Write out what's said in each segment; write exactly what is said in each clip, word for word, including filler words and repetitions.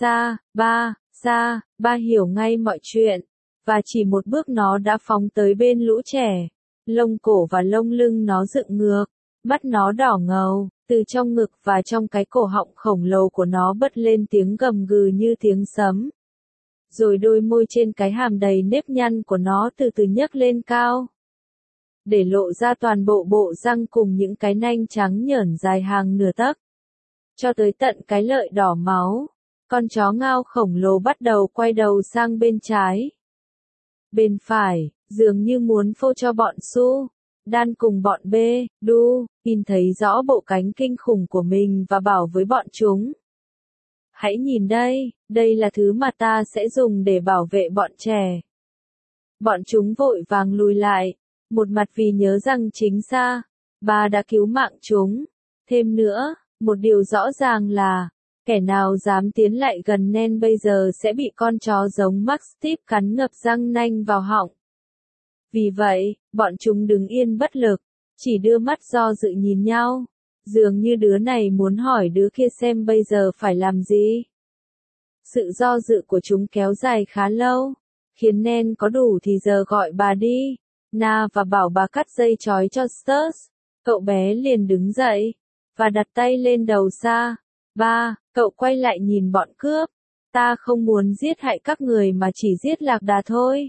Sa, ba, Sa, ba hiểu ngay mọi chuyện, và chỉ một bước nó đã phóng tới bên lũ trẻ. Lông cổ và lông lưng nó dựng ngược, mắt nó đỏ ngầu, từ trong ngực và trong cái cổ họng khổng lồ của nó bật lên tiếng gầm gừ như tiếng sấm. Rồi đôi môi trên cái hàm đầy nếp nhăn của nó từ từ nhấc lên cao, để lộ ra toàn bộ bộ răng cùng những cái nanh trắng nhởn dài hàng nửa tấc, cho tới tận cái lợi đỏ máu. Con chó ngao khổng lồ bắt đầu quay đầu sang bên trái, bên phải, dường như muốn phô cho bọn Su, Dan cùng bọn B, Du, nhìn thấy rõ bộ cánh kinh khủng của mình và bảo với bọn chúng: hãy nhìn đây, đây là thứ mà ta sẽ dùng để bảo vệ bọn trẻ. Bọn chúng vội vàng lùi lại, một mặt vì nhớ rằng chính Sa, ba đã cứu mạng chúng. Thêm nữa, một điều rõ ràng là, kẻ nào dám tiến lại gần Nen bây giờ sẽ bị con chó giống Mastiff cắn ngập răng nanh vào họng. Vì vậy, bọn chúng đứng yên bất lực, chỉ đưa mắt do dự nhìn nhau, dường như đứa này muốn hỏi đứa kia xem bây giờ phải làm gì. Sự do dự của chúng kéo dài khá lâu, khiến Nen có đủ thì giờ gọi bà đi, Na, và bảo bà cắt dây trói cho Sturs. Cậu bé liền đứng dậy, và đặt tay lên đầu Sa. Ba, cậu quay lại nhìn bọn cướp. Ta không muốn giết hại các người mà chỉ giết lạc đà thôi.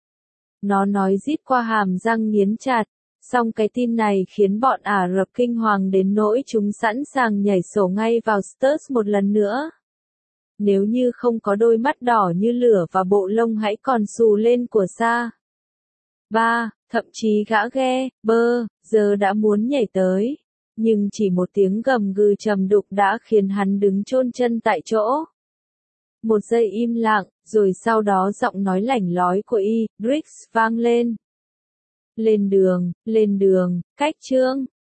Nó nói rít qua hàm răng nghiến chặt, song cái tin này khiến bọn Ả Rập kinh hoàng đến nỗi chúng sẵn sàng nhảy sổ ngay vào Sturs một lần nữa. Nếu như không có đôi mắt đỏ như lửa và bộ lông hãy còn xù lên của Sa. Ba, thậm chí gã ghe, bơ, giờ đã muốn nhảy tới. Nhưng chỉ một tiếng gầm gừ trầm đục đã khiến hắn đứng chôn chân tại chỗ. Một giây im lặng, rồi sau đó giọng nói lảnh lói của Idris vang lên. Lên đường, lên đường, cách trương.